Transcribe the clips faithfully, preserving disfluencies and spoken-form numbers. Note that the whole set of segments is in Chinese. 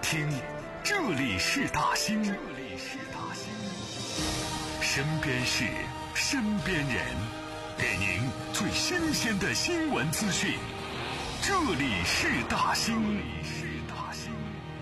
听，这里是大兴，这里是大兴，身边事，身边人，给您最新鲜的新闻资讯。这里是大兴，这里是大兴。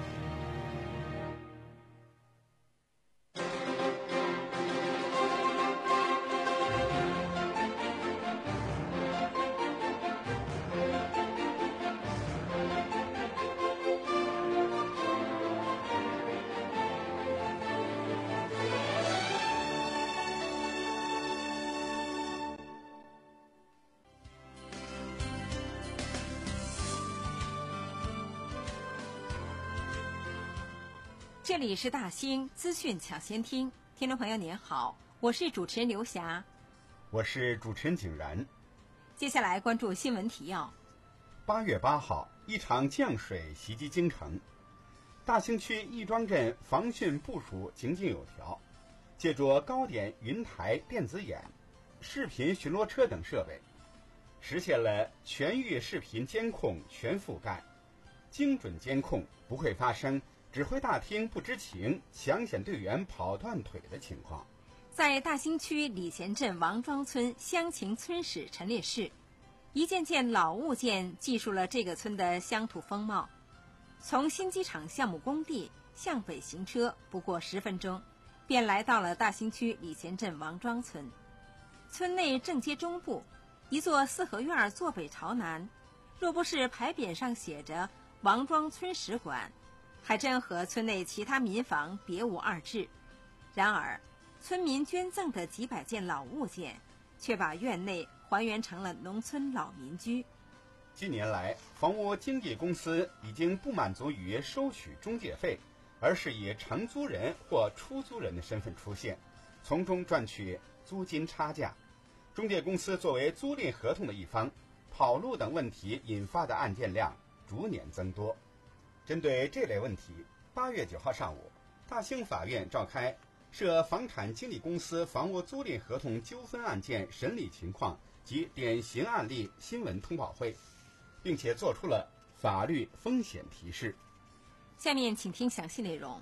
这里是大兴资讯抢先听，听众朋友您好，我是主持人刘霞， 我是主持人景然。 接下来关注新闻提要。 八月八号，一场降水袭击京城，大兴区亦庄镇防汛部署井井有条，借助高点云台电子眼、视频巡逻车等设备，实现了全域视频监控全覆盖，精准监控不会发生指挥大厅不知情、抢险队员跑断腿的情况。 在大兴区礼贤镇王庄村乡情村史陈列室，一件件老物件记述了这个村的乡土风貌。从新机场项目工地向北行车不过十分钟，便来到了大兴区礼贤镇王庄村。村内正街中部，一座四合院坐北朝南，若不是牌匾上写着王庄村史馆，还真和村内其他民房别无二致。然而村民捐赠的几百件老物件却把院内还原成了农村老民居。 近年来，房屋经纪公司已经不满足于收取中介费，而是以承租人或出租人的身份出现，从中赚取租金差价。中介公司作为租赁合同的一方，跑路等问题引发的案件量逐年增多。针对这类问题，八月九号上午，大兴法院召开涉房产经纪公司房屋租赁合同纠纷案件审理情况及典型案例新闻通报会，并且作出了法律风险提示。 下面请听详细内容。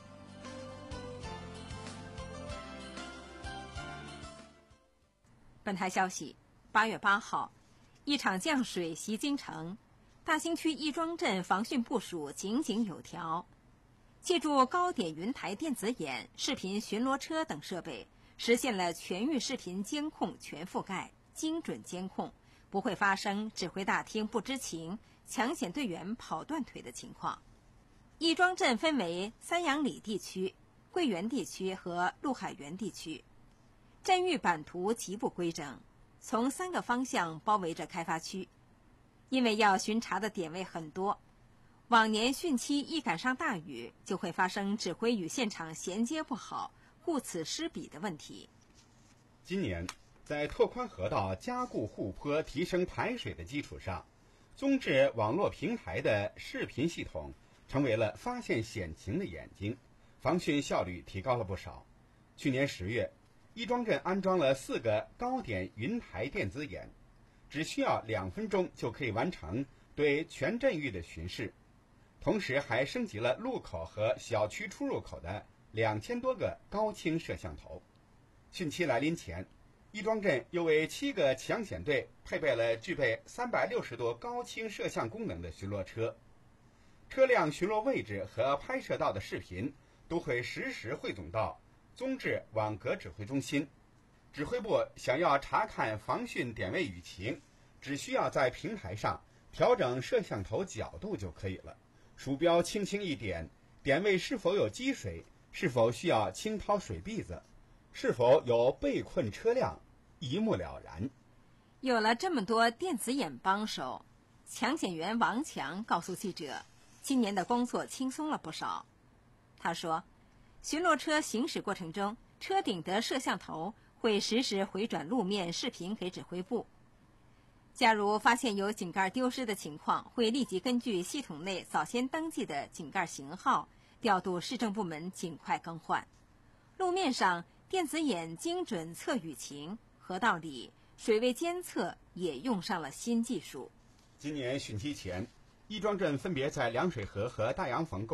本台消息，八月八号，一场降水袭京城，大兴区亦庄镇防汛部署井井有条，借助高点云台电子眼、视频巡逻车等设备，实现了全域视频监控全覆盖，精准监控不会发生指挥大厅不知情、抢险队员跑断腿的情况。亦庄镇分为三阳里地区、桂园地区和陆海园地区，镇域版图极不规整，从三个方向包围着开发区。因为要巡查的点位很多，往年汛期一赶上大雨，就会发生指挥与现场衔接不好、顾此失彼的问题。 今年，在拓宽河道、加固护坡、提升排水的基础上，综治网络平台的视频系统成为了发现险情的眼睛，防汛效率提高了不少。去年十月，亦庄镇安装了四个高点云台电子眼，只需要两分钟就可以完成对全镇域的巡视，同时还升级了路口和小区出入口的两千多个高清摄像头。汛期来临前，亦庄镇又为七个抢险队配备了具备三百六十度高清摄像功能的巡逻车，车辆巡逻位置和拍摄到的视频都会实时汇总到综治网格指挥中心。指挥部想要查看防汛点位雨情，只需要在平台上调整摄像头角度就可以了，鼠标轻轻一点，点位是否有积水，是否需要清掏水篦子，是否有被困车辆，一目了然。 有了这么多电子眼帮手，抢险员王强告诉记者，今年的工作轻松了不少。他说，巡逻车行驶过程中，车顶的摄像头会实时回转路面视频给指挥部。假如发现有井盖丢失的情况，会立即根据系统内早先登记的井盖型号，调度市政部门尽快更换。路面上，电子眼精准测雨情，河道里水位监测也用上了新技术。 今年汛期前，亦庄镇分别在凉水河和大洋房沟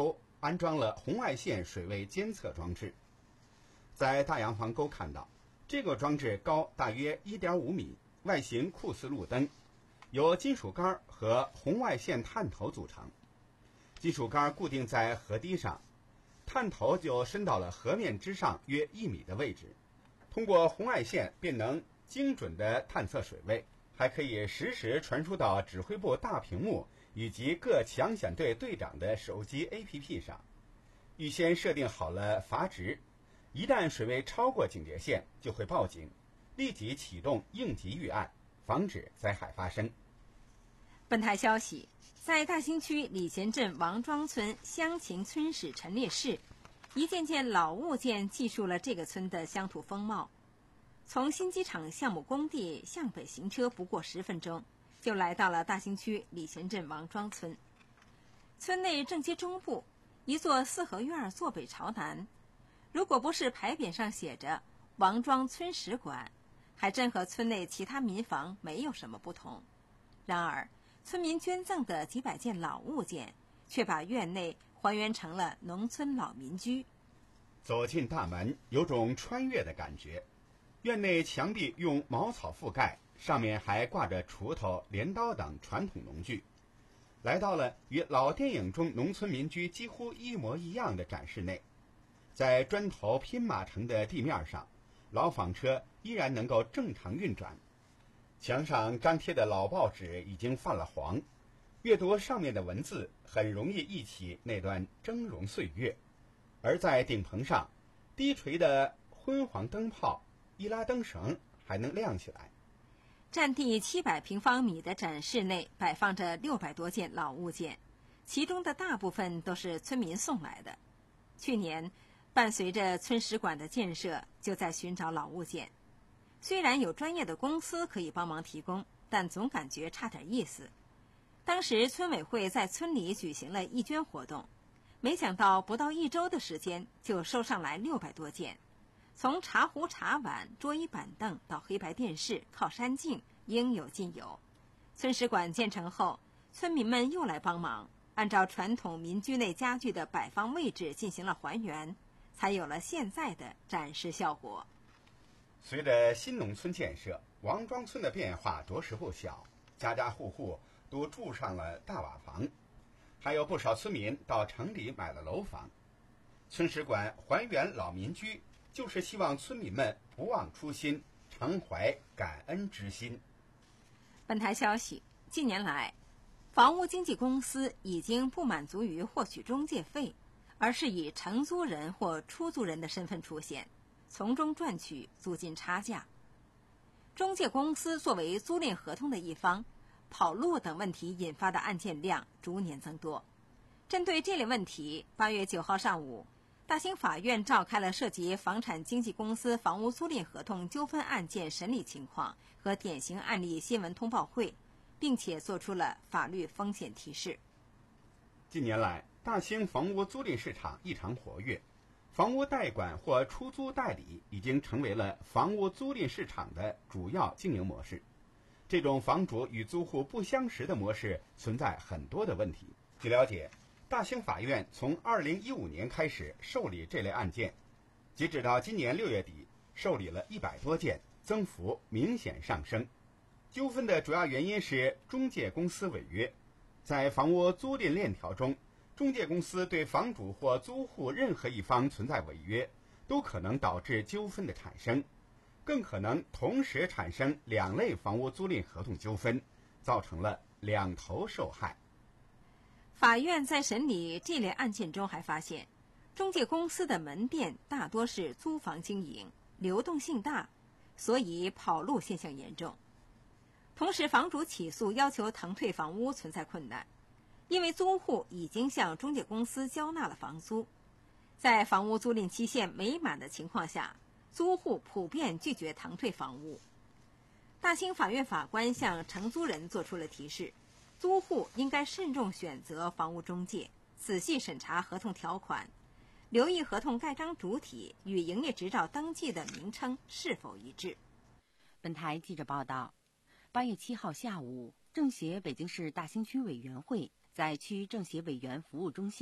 安装了红外线水位监测装置。在大洋房沟看到，这个装置高大约 一点五米，外形酷似路灯，由金属杆和红外线探头组成。金属杆固定在河堤上，探头就伸到了河面之上约一米的位置，通过红外线便能精准地探测水位，还可以实时传输到指挥部大屏幕以及各抢险队队长的手机 A P P 上。预先设定好了阀值，一旦水位超过警戒线就会报警，立即启动应急预案，防止灾害发生。 本台消息，在大兴区礼贤镇王庄村乡情村史陈列室，一件件老物件记述了这个村的乡土风貌。从新机场项目工地向北行车不过十分钟，就来到了大兴区礼贤镇王庄村。村内正街中部，一座四合院坐北朝南，如果不是牌匾上写着王庄村史馆，还真和村内其他民房没有什么不同。然而村民捐赠的几百件老物件，却把院内还原成了农村老民居。 走进大门，有种穿越的感觉。院内墙壁用茅草覆盖，上面还挂着锄头、镰刀等传统农具。来到了与老电影中农村民居几乎一模一样的展示内，在砖头拼码成的地面上，老纺车依然能够正常运转。墙上张贴的老报纸已经泛了黄，阅读上面的文字很容易忆起那段峥嵘岁月。而在顶棚上，低垂的昏黄灯泡，一拉灯绳还能亮起来。 占地七百平方米的展示内摆放着六百多件老物件，其中的大部分都是村民送来的。去年，伴随着村史馆的建设，就在寻找老物件。虽然有专业的公司可以帮忙提供，但总感觉差点意思。当时村委会在村里举行了义捐活动，没想到不到一周的时间就收上来六百多件。从茶壶、茶碗、桌椅板凳到黑白电视、靠山镜，应有尽有。村史馆建成后，村民们又来帮忙，按照传统民居内家具的摆放位置进行了还原，才有了现在的展示效果。 随着新农村建设，王庄村的变化着实不小，家家户户都住上了大瓦房，还有不少村民到城里买了楼房。村史馆还原老民居，就是希望村民们不忘初心，常怀感恩之心。 本台消息，近年来，房屋经纪公司已经不满足于获取中介费，而是以承租人或出租人的身份出现，从中赚取租金差价。中介公司作为租赁合同的一方，跑路等问题引发的案件量逐年增多。针对这类问题，八月九号上午，大兴法院召开了涉及房产经纪公司房屋租赁合同纠纷案件审理情况和典型案例新闻通报会，并且作出了法律风险提示。 近年来，大兴房屋租赁市场异常活跃，房屋代管或出租代理已经成为了房屋租赁市场的主要经营模式。这种房主与租户不相识的模式存在很多的问题。据了解，大兴法院从二零一五年开始受理这类案件，截止到今年六月底，受理了一百多件，增幅明显上升。纠纷的主要原因是中介公司违约。在房屋租赁链条中，中介公司对房主或租户任何一方存在违约，都可能导致纠纷的产生，更可能同时产生两类房屋租赁合同纠纷，造成了两头受害。 法院在审理这类案件中还发现，中介公司的门店大多是租房经营，流动性大，所以跑路现象严重。同时，房主起诉要求腾退房屋存在困难，因为租户已经向中介公司交纳了房租。在房屋租赁期限没满的情况下，租户普遍拒绝腾退房屋。大兴法院法官向承租人作出了提示，租户应该慎重选择房屋中介，仔细审查合同条款，留意合同盖章主体与营业执照登记的名称是否一致。 本台记者报道，八月七号下午，政协北京市大兴区委员会在区政协委员服务中心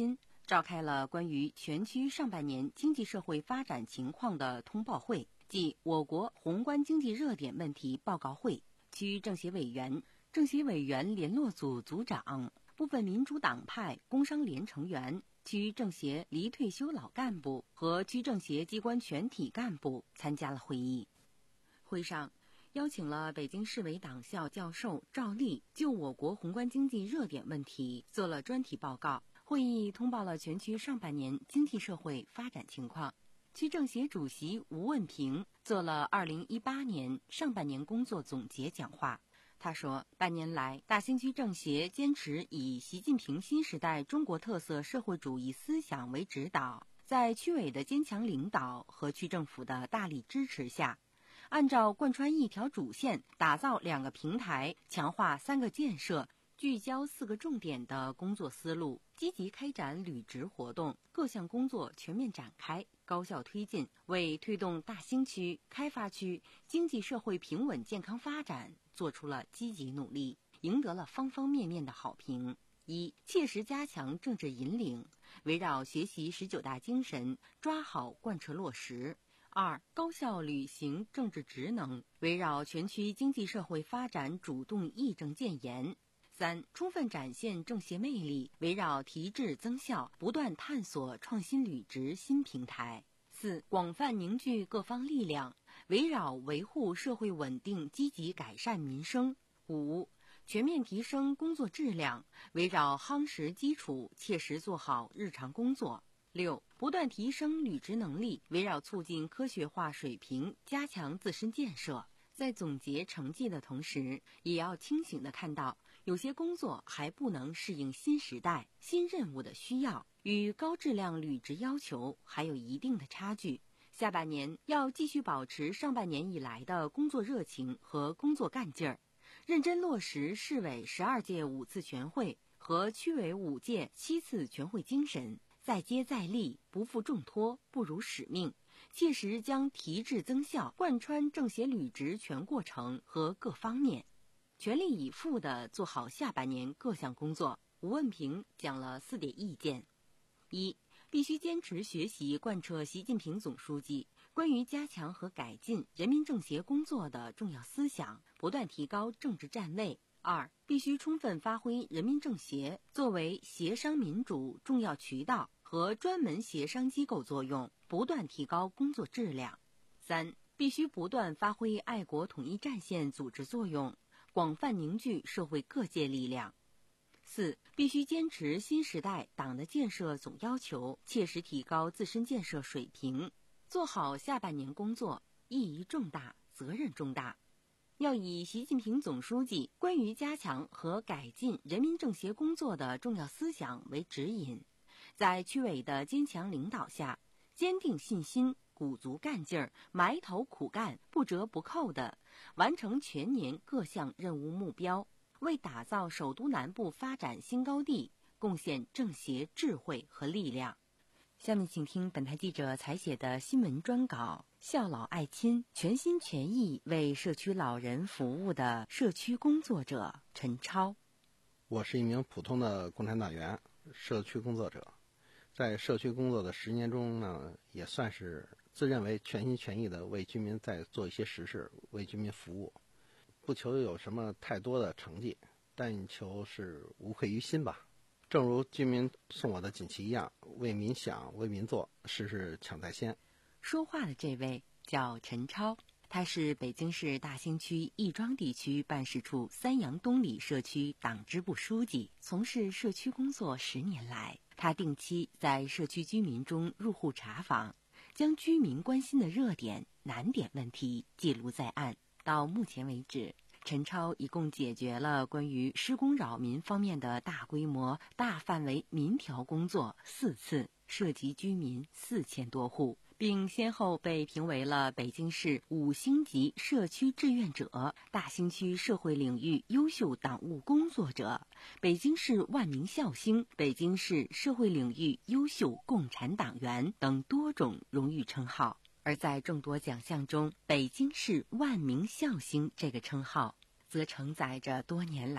召开了关于全区上半年经济社会发展情况的通报会，即我国宏观经济热点问题报告会。区政协委员、政协委员联络组组长、部分民主党派工商联成员、区政协离退休老干部和区政协机关全体干部参加了会议。会上邀请了北京市委党校教授赵立，就我国宏观经济热点问题做了专题报告。会议通报了全区上半年经济社会发展情况。区政协主席吴问平做了二零一八年上半年工作总结讲话。他说，半年来，大兴区政协坚持以习近平新时代中国特色社会主义思想为指导，在区委的坚强领导和区政府的大力支持下，按照贯穿一条主线，打造两个平台，强化三个建设，聚焦四个重点的工作思路，积极开展履职活动，各项工作全面展开，高效推进，为推动大兴区、开发区经济社会平稳健康发展做出了积极努力，赢得了方方面面的好评。一、切实加强政治引领，围绕学习十九大精神，抓好贯彻落实。二、高效履行政治职能，围绕全区经济社会发展主动议政建言。三、充分展现政协魅力，围绕提质增效，不断探索创新履职新平台。四、广泛凝聚各方力量，围绕维护社会稳定，积极改善民生。五、全面提升工作质量，围绕夯实基础，切实做好日常工作。六、不断提升履职能力，围绕促进科学化水平，加强自身建设。在总结成绩的同时，也要清醒地看到，有些工作还不能适应新时代、新任务的需要，与高质量履职要求还有一定的差距。下半年要继续保持上半年以来的工作热情和工作干劲儿，认真落实市委十二届五次全会和区委五届七次全会精神，再接再厉，不负重托，不辱使命，切实将提质增效贯穿政协履职全过程和各方面，全力以赴地做好下半年各项工作。吴问平讲了四点意见：一、必须坚持学习贯彻习近平总书记关于加强和改进人民政协工作的重要思想，不断提高政治站位。二、必须充分发挥人民政协作为协商民主重要渠道和专门协商机构作用，不断提高工作质量。三、必须不断发挥爱国统一战线组织作用，广泛凝聚社会各界力量。四、必须坚持新时代党的建设总要求，切实提高自身建设水平，做好下半年工作，意义重大，责任重大。要以习近平总书记关于加强和改进人民政协工作的重要思想为指引，在区委的坚强领导下，坚定信心，鼓足干劲儿，埋头苦干，不折不扣地完成全年各项任务目标，为打造首都南部发展新高地贡献政协智慧和力量。下面请听本台记者采写的新闻专稿：孝老爱亲，全心全意为社区老人服务的社区工作者陈超。 我是一名普通的共产党员，社区工作者。在社区工作的十年中呢，也算是自认为全心全意的为居民在做一些实事，为居民服务。不求有什么太多的成绩，但求是无愧于心吧。正如居民送我的锦旗一样，为民想，为民做，事事抢在先。 说话的这位叫陈超，他是北京市大兴区亦庄地区办事处三阳东里社区党支部书记，从事社区工作十年来，他定期在社区居民中入户查访，将居民关心的热点、难点问题记录在案。到目前为止，陈超一共解决了关于施工扰民方面的大规模、大范围民调工作四次，涉及居民四千多户，并先后被评为了北京市五星级社区志愿者、大兴区社会领域优秀党务工作者、北京市万名孝星、北京市社会领域优秀共产党员等多种荣誉称号。而在众多奖项中，北京市万名孝星这个称号则承载着多年来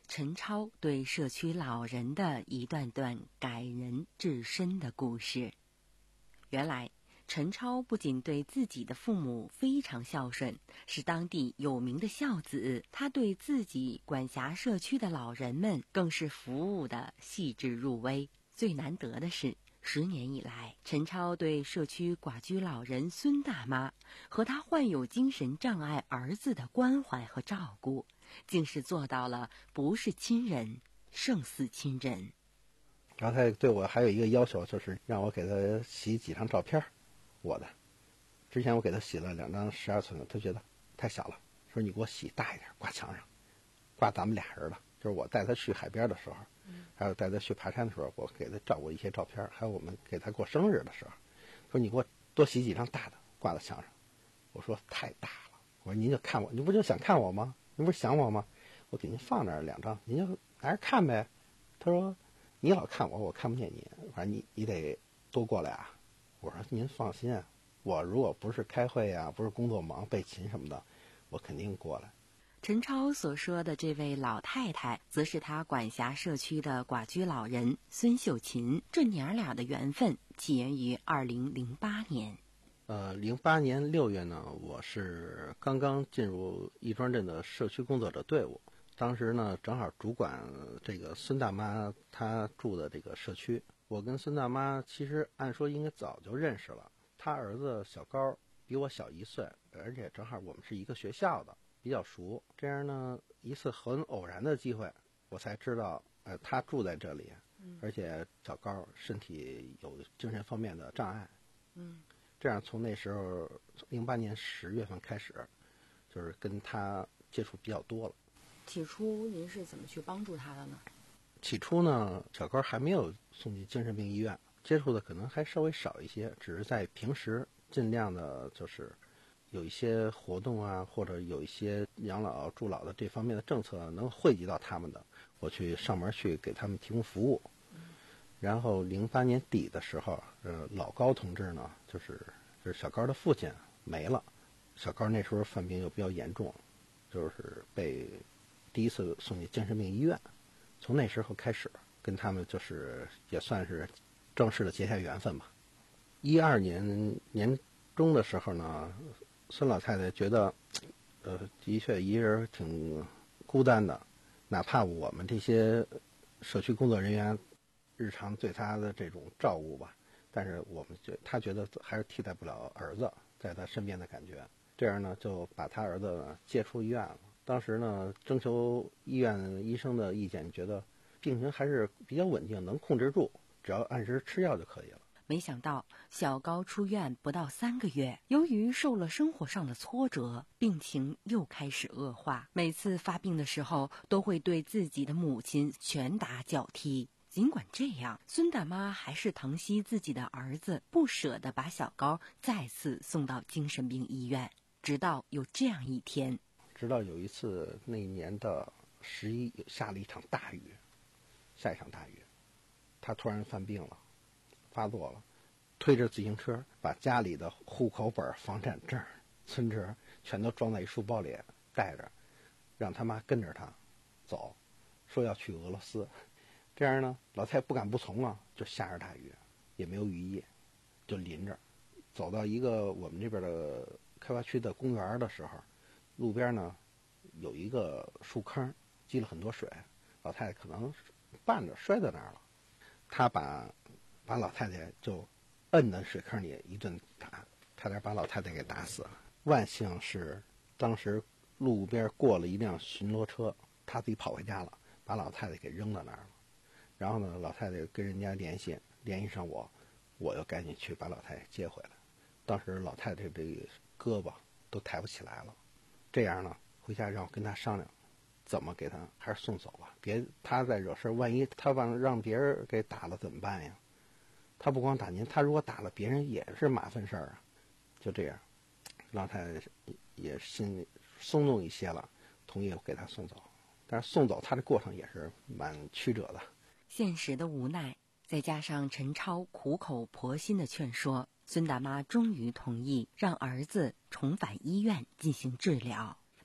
陈超对社区老人的一段段感人至深的故事。原来陈超不仅对自己的父母非常孝顺，是当地有名的孝子，他对自己管辖社区的老人们更是服务的细致入微。最难得的是，十年以来，陈超对社区寡居老人孙大妈和他患有精神障碍儿子的关怀和照顾，竟是做到了不是亲人胜似亲人。 然后他对我还有一个要求，就是让我给他洗几张照片，我的。之前我给他洗了两张十二寸的，他觉得太小了，说你给我洗大一点，挂墙上，挂咱们俩人的。就是我带他去海边的时候，还有带他去爬山的时候，我给他照过一些照片，还有我们给他过生日的时候，说你给我多洗几张大的，挂到墙上。我说太大了，我说您就看我，您不就想看我吗？您不是想我吗？我给您放那儿两张，您就拿着看呗。他说你老看我，我看不见你，反正你你得多过来啊。我说您放心啊，我如果不是开会啊，不是工作忙备勤什么的，我肯定过来。 陈超所说的这位老太太，则是他管辖社区的寡居老人孙秀琴。这娘俩的缘分起源于二零零八年。 呃，零八年六月呢，我是刚刚进入亦庄镇的社区工作者队伍。当时呢，正好主管这个孙大妈她住的这个社区。我跟孙大妈其实按说应该早就认识了，她儿子小高比我小一岁，而且正好我们是一个学校的，比较熟。这样呢，一次很偶然的机会，我才知道，呃，她住在这里，而且小高身体有精神方面的障碍。 嗯， 这样从那时候，零八年十月份开始，就是跟她接触比较多了。 起初您是怎么去帮助他的呢？ 起初呢，小高还没有送进精神病医院，接触的可能还稍微少一些，只是在平时尽量的就是有一些活动啊，或者有一些养老助老的这方面的政策能惠及到他们的，我去上门去给他们提供服务。然后零八年底的时候，呃，老高同志呢，就是就是小高的父亲没了，小高那时候犯病又比较严重，就是被第一次送进精神病医院。从那时候开始，跟他们就是也算是正式的结下缘分吧。一二年年中的时候呢，孙老太太觉得，呃，的确一人挺孤单的，哪怕我们这些社区工作人员日常对她的这种照顾吧，但是我们觉她觉得还是替代不了儿子在她身边的感觉。这样呢，就把她儿子呢接出医院了。当时呢，征求医院医生的意见，觉得病情还是比较稳定，能控制住，只要按时吃药就可以了。 没想到小高出院不到三个月，由于受了生活上的挫折，病情又开始恶化。每次发病的时候，都会对自己的母亲拳打脚踢。尽管这样，孙大妈还是疼惜自己的儿子，不舍得把小高再次送到精神病医院。直到有这样一天， 直到有一次那年的十一下了一场大雨，下一场大雨，他突然犯病了，发作了，推着自行车把家里的户口本、房产证、存折全都装在一书包里带着，让他妈跟着他走，说要去俄罗斯。这样呢，老太太不敢不从啊，就下着大雨，也没有雨衣，就淋着，走到一个我们这边的开发区的公园的时候，路边呢有一个树坑，积了很多水，老太太可能绊着摔在那儿了，他把把老太太就摁在水坑里一顿打，差点把老太太给打死了。万幸是当时路边过了一辆巡逻车，他自己跑回家了，把老太太给扔到那儿了。然后呢，老太太跟人家联系，联系上我，我又赶紧去把老太太接回来。当时老太太这个胳膊都抬不起来了，这样呢，回家让我跟她商量，怎么给她还是送走吧，别她再惹事，万一她让让别人给打了怎么办呀？她不光打您，她如果打了别人也是麻烦事儿啊。就这样，老太太也心里松动一些了，同意给她送走。但是送走她的过程也是蛮曲折的。 现实的无奈，再加上陈超苦口婆心的劝说，孙大妈终于同意让儿子重返医院进行治疗。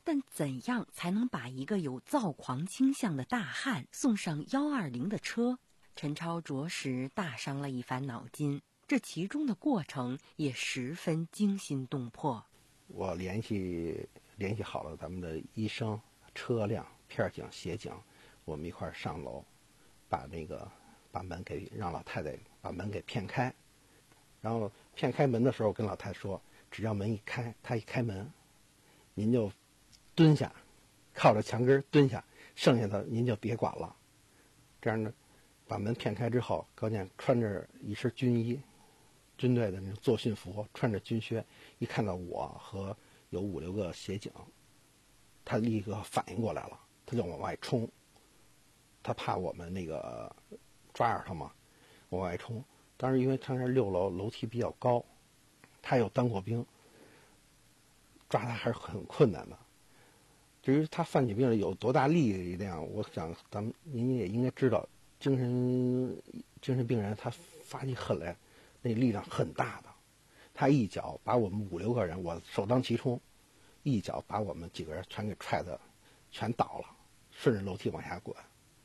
但怎样才能把一个有躁狂倾向的大汉送上幺二零的车？陈超着实大伤了一番脑筋，这其中的过程也十分惊心动魄。 我联系联系好了咱们的医生、车辆、片警、协警，我们一块儿上楼，把那个把门给让老太太把门给骗开。然后骗开门的时候，跟老太太说，只要门一开，她一开门，您就蹲下，靠着墙根蹲下，剩下的您就别管了。这样呢，把门骗开之后，高健穿着一身军衣，军队的那种作训服，穿着军靴，一看到我和有五六个协警，他立刻反应过来了，他就往外冲。他怕我们那个抓着他嘛，往外冲。当时因为他那六楼楼梯比较高，他又当过兵，抓他还是很困难的。至于他犯起病来有多大力量，我想咱们您也应该知道，精神精神病人他发起狠来，那力量很大的。他一脚把我们五六个人，我首当其冲，一脚把我们几个人全给踹的全倒了，顺着楼梯往下滚。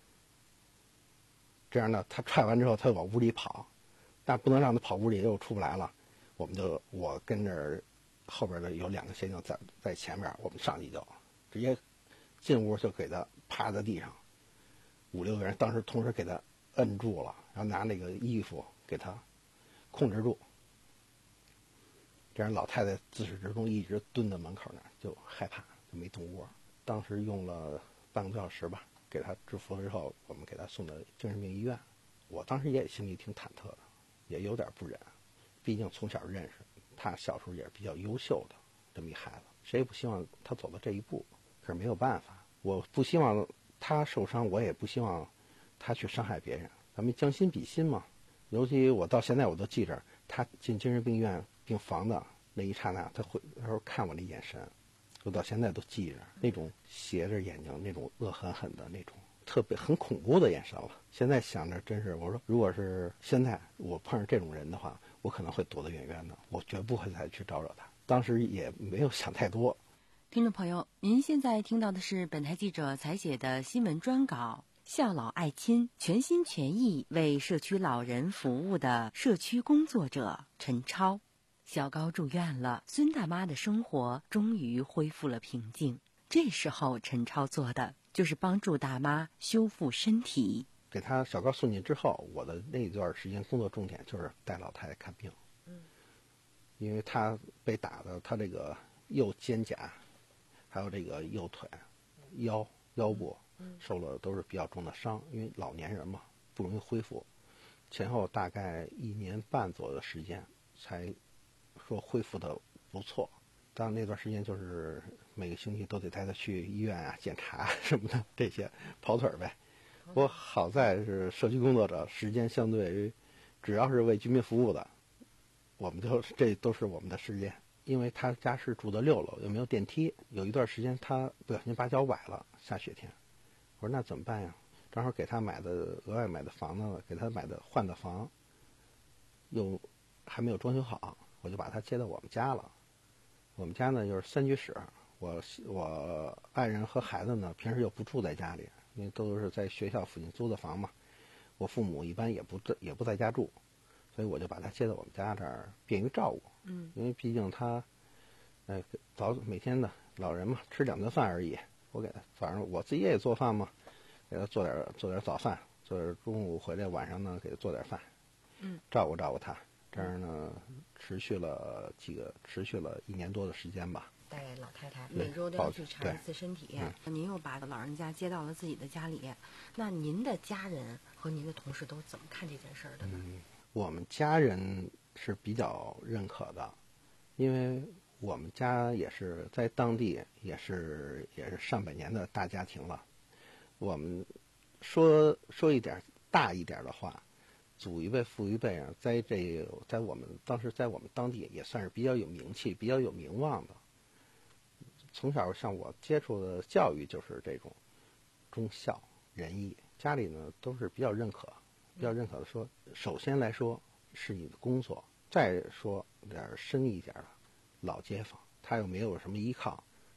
这样呢，他踹完之后，他就往屋里跑，但不能让他跑屋里又出不来了。我们就我跟这儿后边的有两个协警在在前面，我们上去就直接进屋就给他趴在地上，五六个人当时同时给他摁住了，然后拿那个衣服给他控制住。这样老太太自始至终一直蹲在门口那儿，就害怕，就没动窝。当时用了半个多小时吧，给他制服了之后，我们给他送到精神病医院。我当时也心里挺忐忑的，也有点不忍，毕竟从小认识他，小时候也是比较优秀的这么一孩子，谁也不希望他走到这一步。可是没有办法，我不希望他受伤，我也不希望他去伤害别人，咱们将心比心嘛。尤其我到现在我都记着，他进精神病院病房的那一刹那，他会那时候看我的眼神，我到现在都记着，那种斜着眼睛，那种恶狠狠的那种特别很恐怖的眼神了。现在想着真是，我说如果是现在我碰上这种人的话，我可能会躲得远远的，我绝不会再去招惹他。当时也没有想太多。 听众朋友，您现在听到的是本台记者采写的新闻专稿，孝老爱亲，全心全意为社区老人服务的社区工作者陈超。小高住院了，孙大妈的生活终于恢复了平静。这时候陈超做的就是帮助大妈修复身体。 给他小高送进之后，我的那段时间工作重点就是带老太太看病。嗯，因为他被打的，他这个右肩胛还有这个右腿腰腰部受了都是比较重的伤，因为老年人嘛不容易恢复，前后大概一年半左右的时间才说恢复的不错。当然那段时间就是每个星期都得带他去医院啊检查什么的，这些跑腿呗。我好在是社区工作者，时间相对于只要是为居民服务的，我们就这都是我们的时间。因为他家是住的六楼，又没有电梯，有一段时间他不小心把脚崴了，下雪天。我说那怎么办呀？正好给他买的额外买的房子，给他买的换的房，又还没有装修好，我就把他接到我们家了。我们家呢就是三居室，我我爱人和孩子呢平时又不住在家里，因为都是在学校附近租的房嘛。我父母一般也不也不在家住，所以我就把他接到我们家这儿，便于照顾。嗯，因为毕竟他，呃，早每天的老人嘛，吃两顿饭而已。我给他早上我自己也做饭嘛，给他做点做点早饭，做点中午回来晚上呢给他做点饭，嗯，照顾照顾他。这样呢，持续了几个，持续了一年多的时间吧。 带老太太每周都要去查一次身体，嗯、您又把老人家接到了自己的家里，那您的家人和您的同事都怎么看这件事儿的呢？ 嗯，我们家人是比较认可的，因为我们家也是在当地也是也是上百年的大家庭了。我们说说一点大一点的话，祖一辈父一辈啊，在这在我们当时在我们当地也算是比较有名气、比较有名望的。从小像我接触的教育就是这种忠孝仁义，家里呢都是比较认可，比较认可的说，首先来说是你的工作，再说点深一点的老街坊，他又没有什么依靠，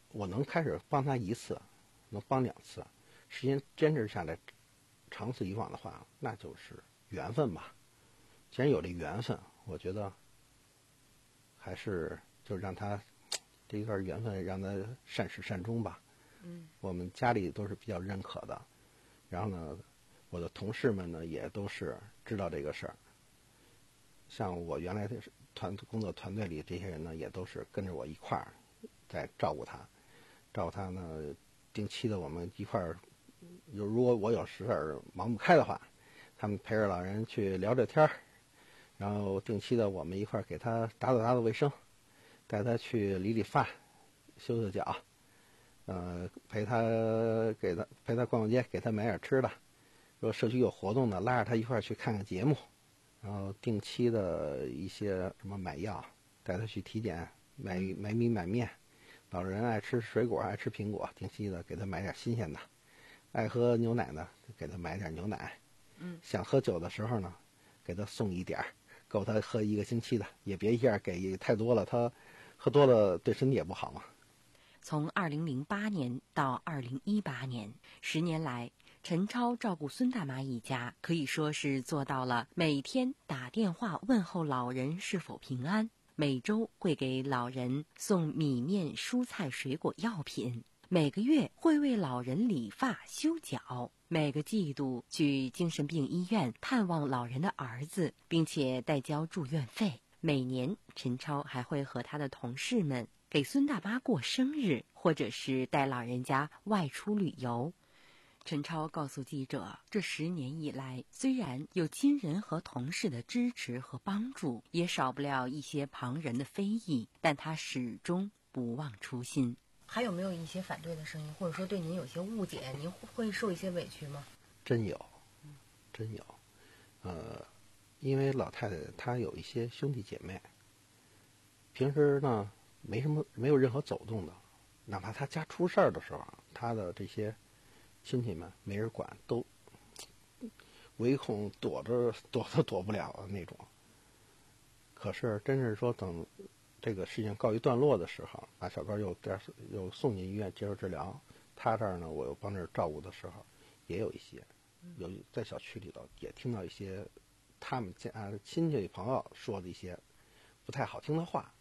我能开始帮他一次，能帮两次，时间坚持下来，长此以往的话，那就是缘分吧。既然有这缘分，我觉得还是就让他这一段缘分让他善始善终吧。 嗯， 我们家里都是比较认可的，然后呢，我的同事们呢也都是知道这个事儿。像我原来的团工作团队里这些人呢，也都是跟着我一块儿在照顾他，照顾他呢，定期的我们一块儿，有如果我有事儿忙不开的话，他们陪着老人去聊着天儿，然后定期的我们一块儿给他打扫打扫卫生，带他去理理发，修修脚，呃，陪他给他陪他逛逛街，给他买点吃的。如果社区有活动呢，拉着他一块儿去看看节目。然后定期的一些什么买药，带他去体检，买买米买面。老人爱吃水果，爱吃苹果，定期的给他买点新鲜的。爱喝牛奶呢，给他买点牛奶。 嗯， 想喝酒的时候呢，给他送一点儿，够他喝一个星期的，也别一下给太多了，他喝多了对身体也不好嘛。 从二零零八年到二零一八年，十年来，陈超照顾孙大妈一家，可以说是做到了每天打电话问候老人是否平安，每周会给老人送米面、蔬菜、水果、药品，每个月会为老人理发、修脚，每个季度去精神病医院探望老人的儿子，并且代交住院费。每年，陈超还会和他的同事们给孙大妈过生日，或者是带老人家外出旅游。陈超告诉记者，这十年以来，虽然有亲人和同事的支持和帮助，也少不了一些旁人的非议，但他始终不忘初心。还有没有一些反对的声音，或者说对您有些误解，您会受一些委屈吗？ 真有，真有。呃，因为老太太她有一些兄弟姐妹，平时呢没什么没有任何走动的，哪怕她家出事儿的时候，她的这些亲戚们没人管，都唯恐躲着躲都躲不了的那种。可是真是说等这个事情告一段落的时候，把小高又又送进医院接受治疗，他这儿呢我又帮着照顾的时候，也有一些有在小区里头也听到一些他们家亲戚朋友说的一些不太好听的话，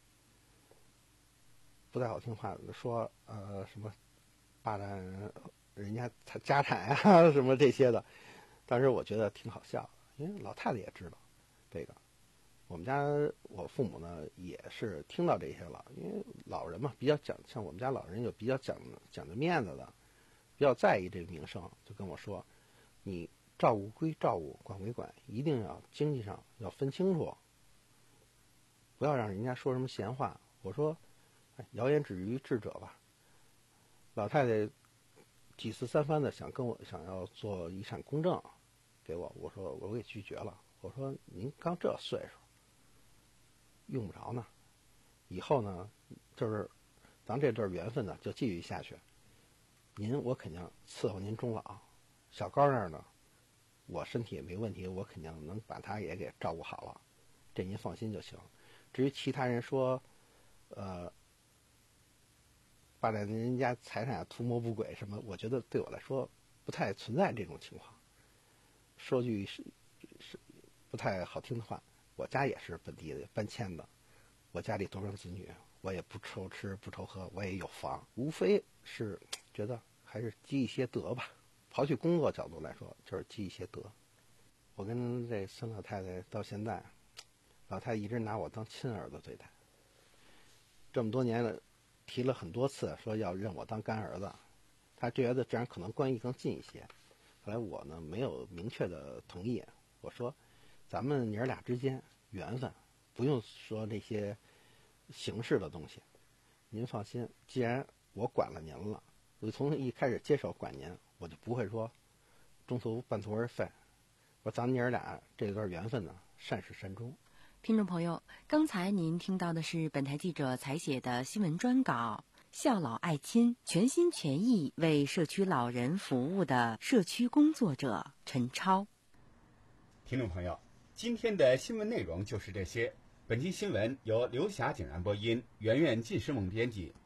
不太好听话说呃什么霸占人家家产啊什么这些的，但是我觉得挺好笑的，因为老太太也知道这个。我们家我父母呢也是听到这些了，因为老人嘛比较讲，像我们家老人有比较讲讲究面子的，比较在意这个名声，就跟我说，你照顾归照顾，管归管，一定要经济上要分清楚，不要让人家说什么闲话。我说，哎，谣言止于智者吧。老太太几次三番的想跟我想要做遗产公证给我，我说我给拒绝了。我说您刚这岁数，用不着呢。以后呢，就是咱这段缘分呢就继续下去。您我肯定伺候您终老。小高那儿呢，我身体也没问题，我肯定能把他也给照顾好了，这您放心就行。至于其他人说，呃，霸占人家财产图谋不轨什么，我觉得对我来说不太存在这种情况。说句是是不太好听的话，我家也是本地的搬迁的，我家里独生子女，我也不愁吃不愁喝，我也有房，无非是觉得还是积一些德吧。刨去工作角度来说，就是积一些德。我跟这孙老太太到现在，老太太一直拿我当亲儿子对待。这么多年了，提了很多次说要认我当干儿子，她觉得这样可能关系更近一些。后来我呢没有明确的同意，我说咱们娘俩之间缘分，不用说那些形式的东西。您放心，既然我管了您了，我从一开始接手管您，我就不会说中途半途而废。我说咱们娘俩这段缘分呢，善始善终。 听众朋友，刚才您听到的是本台记者采写的新闻专稿，孝老爱亲，全心全意为社区老人服务的社区工作者陈超。 听众朋友，今天的新闻内容就是这些。本期新闻由刘霞、景然播音，圆圆、晋诗梦编辑，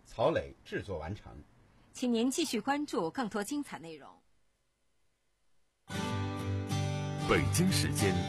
曹磊制作完成。 请您继续关注更多精彩内容。 北京时间